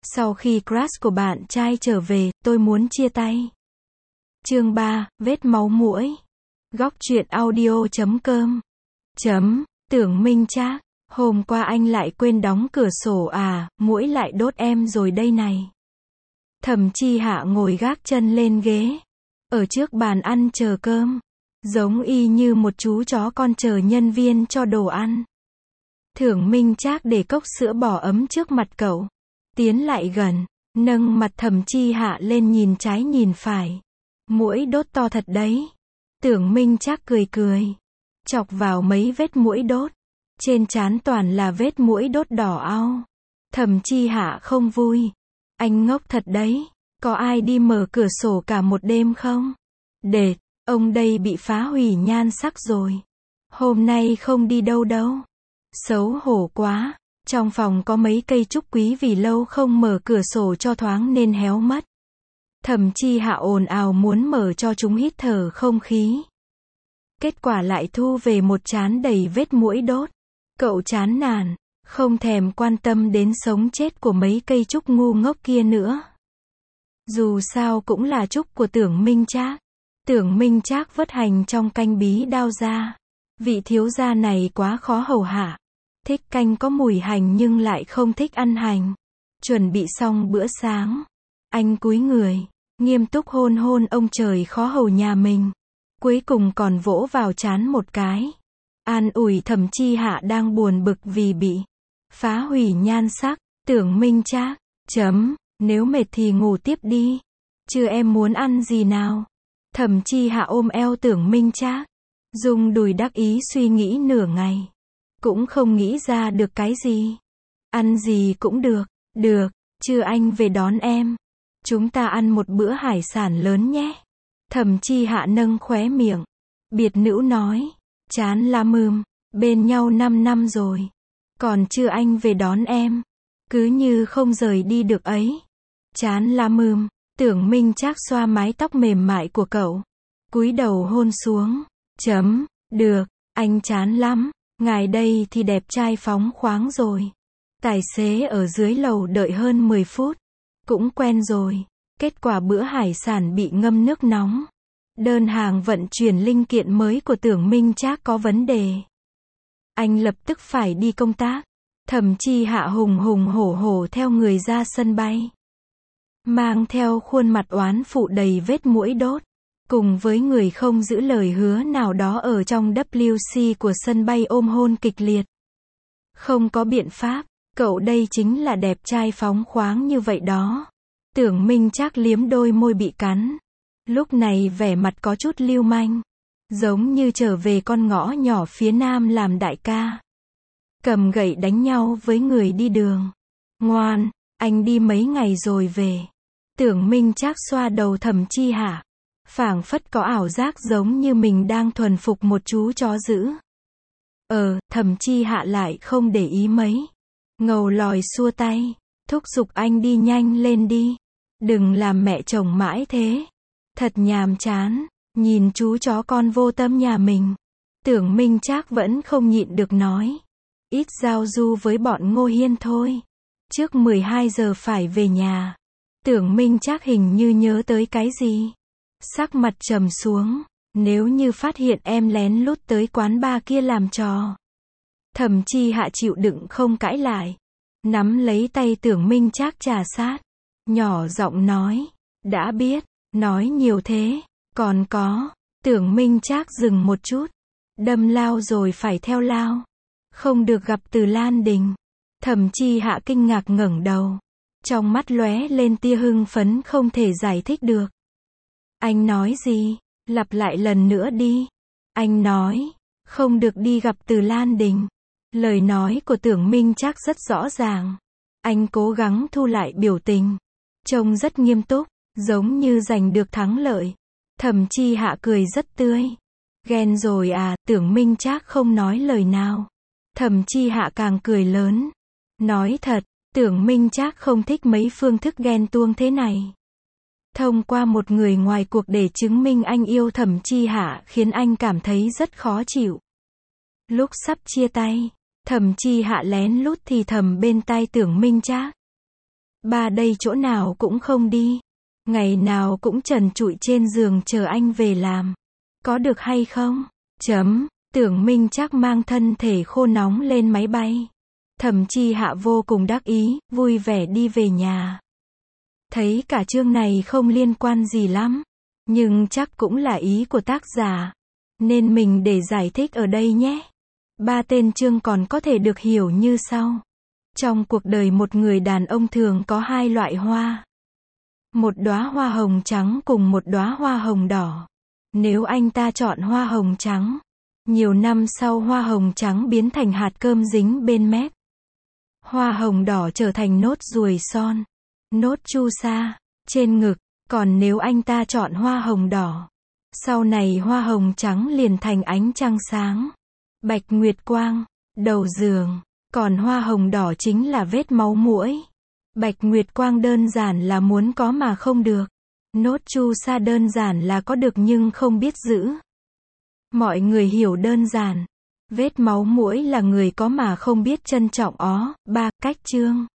Sau khi crush của bạn trai trở về, tôi muốn chia tay. Chương 3, vết máu muỗi. Góc truyện audio.com. Tưởng Minh Trác, hôm qua anh lại quên đóng cửa sổ à, muỗi lại đốt em rồi đây này. Thẩm Chi Hạ ngồi gác chân lên ghế, ở trước bàn ăn chờ cơm, giống y như một chú chó con chờ nhân viên cho đồ ăn. Tưởng Minh Trác để cốc sữa bò ấm trước mặt cậu, tiến lại gần, nâng mặt Thẩm Chi Hạ lên nhìn trái nhìn phải. Muỗi đốt to thật đấy. Tưởng Minh Trác cười cười, chọc vào mấy vết muỗi đốt. Trên trán toàn là vết muỗi đốt đỏ au. Thẩm Chi Hạ không vui. Anh ngốc thật đấy. Có ai đi mở cửa sổ cả một đêm không? Đệt, ông đây bị phá hủy nhan sắc rồi. Hôm nay không đi đâu đâu. Xấu hổ quá. Trong phòng có mấy cây trúc quý vì lâu không mở cửa sổ cho thoáng nên héo mất. Thẩm Chi Hạ ồn ào muốn mở cho chúng hít thở không khí. Kết quả lại thu về một trán đầy vết muỗi đốt. Cậu chán nản, không thèm quan tâm đến sống chết của mấy cây trúc ngu ngốc kia nữa. Dù sao cũng là trúc của Tưởng Minh Trác. Tưởng Minh Trác vớt hành trong canh bí đao ra. Vị thiếu gia này quá khó hầu hạ. Thích canh có mùi hành nhưng lại không thích ăn hành. Chuẩn bị xong bữa sáng, anh cúi người, nghiêm túc hôn hôn ông trời khó hầu nhà mình. Cuối cùng còn vỗ vào trán một cái. An ủi Thẩm Chi Hạ đang buồn bực vì bị phá hủy nhan sắc. Tưởng Minh Trác, nếu mệt thì ngủ tiếp đi. Chứ em muốn ăn gì nào? Thẩm Chi Hạ ôm eo Tưởng Minh Trác, dùng đùi đắc ý suy nghĩ nửa ngày. Cũng không nghĩ ra được cái gì. Ăn gì cũng được, trưa anh về đón em. Chúng ta ăn một bữa hải sản lớn nhé. Thẩm Chi Hạ nâng khóe miệng. Biệt nữ nói, chán lắm bên nhau 5 năm rồi. Còn chưa anh về đón em. Cứ như không rời đi được ấy. Chán lắm Tưởng Minh Trác xoa mái tóc mềm mại của cậu, cúi đầu hôn xuống. Được, anh chán lắm. Ngài đây thì đẹp trai phóng khoáng rồi. Tài xế ở dưới lầu đợi hơn 10 phút. Cũng quen rồi. Kết quả bữa hải sản bị ngâm nước nóng. Đơn hàng vận chuyển linh kiện mới của Tưởng Minh Trác có vấn đề. Anh lập tức phải đi công tác. Thẩm Chi Hạ hùng hùng hổ hổ theo người ra sân bay. Mang theo khuôn mặt oán phụ đầy vết muỗi đốt. Cùng với người không giữ lời hứa nào đó ở trong WC của sân bay ôm hôn kịch liệt. Không có biện pháp, cậu đây chính là đẹp trai phóng khoáng như vậy đó. Tưởng Minh Trác liếm đôi môi bị cắn. Lúc này vẻ mặt có chút lưu manh. Giống như trở về con ngõ nhỏ phía nam làm đại ca. Cầm gậy đánh nhau với người đi đường. Ngoan, anh đi mấy ngày rồi về. Tưởng Minh Trác xoa đầu Thẩm Chi Hạ. Phảng phất có ảo giác giống như mình đang thuần phục một chú chó dữ. Thẩm Chi Hạ lại không để ý mấy. Ngầu lòi xua tay. Thúc giục anh đi nhanh lên đi. Đừng làm mẹ chồng mãi thế. Thật nhàm chán. Nhìn chú chó con vô tâm nhà mình. Tưởng Minh Trác vẫn không nhịn được nói. Ít giao du với bọn Ngô Hiên thôi. Trước 12 giờ phải về nhà. Tưởng Minh Trác hình như nhớ tới cái gì. Sắc mặt trầm xuống. Nếu như phát hiện em lén lút tới quán bar kia làm trò. Thẩm Chi Hạ chịu đựng không cãi lại. Nắm lấy tay Tưởng Minh Trác trà sát. Nhỏ giọng nói. Đã biết, nói nhiều thế. Còn có. Tưởng Minh Trác dừng một chút. Đâm lao rồi phải theo lao. Không được gặp Từ Lan Đình. Thẩm Chi Hạ kinh ngạc ngẩng đầu. Trong mắt lóe lên tia hưng phấn không thể giải thích được. Anh nói gì? Lặp lại lần nữa đi. Anh nói, không được đi gặp Từ Lan Đình. Lời nói của Tưởng Minh Trác rất rõ ràng. Anh cố gắng thu lại biểu tình. Trông rất nghiêm túc, giống như giành được thắng lợi. Thẩm Chi Hạ cười rất tươi. Ghen rồi à? Tưởng Minh Trác không nói lời nào. Thẩm Chi Hạ càng cười lớn. Nói thật, Tưởng Minh Trác không thích mấy phương thức ghen tuông thế này. Thông qua một người ngoài cuộc để chứng minh anh yêu Thẩm Chi Hạ khiến anh cảm thấy rất khó chịu. Lúc sắp chia tay, Thẩm Chi Hạ lén lút thì thầm bên tai Tưởng Minh Trác. Ba đây chỗ nào cũng không đi. Ngày nào cũng trần trụi trên giường chờ anh về làm. Có được hay không? Tưởng Minh Trác mang thân thể khô nóng lên máy bay. Thẩm Chi Hạ vô cùng đắc ý, vui vẻ đi về nhà. Thấy cả chương này không liên quan gì lắm, nhưng chắc cũng là ý của tác giả, nên mình để giải thích ở đây nhé. 3 tên chương còn có thể được hiểu như sau. Trong cuộc đời một người đàn ông thường có 2 loại hoa. Một đóa hoa hồng trắng cùng một đóa hoa hồng đỏ. Nếu anh ta chọn hoa hồng trắng, nhiều năm sau hoa hồng trắng biến thành hạt cơm dính bên mép. Hoa hồng đỏ trở thành nốt ruồi son, nốt chu sa, trên ngực. Còn nếu anh ta chọn hoa hồng đỏ, sau này hoa hồng trắng liền thành ánh trăng sáng, bạch nguyệt quang, đầu giường. Còn hoa hồng đỏ chính là vết máu muỗi. Bạch nguyệt quang đơn giản là muốn có mà không được. Nốt chu sa đơn giản là có được nhưng không biết giữ. Mọi người hiểu đơn giản. Vết máu muỗi là người có mà không biết trân trọng ó. 3. Cách chương.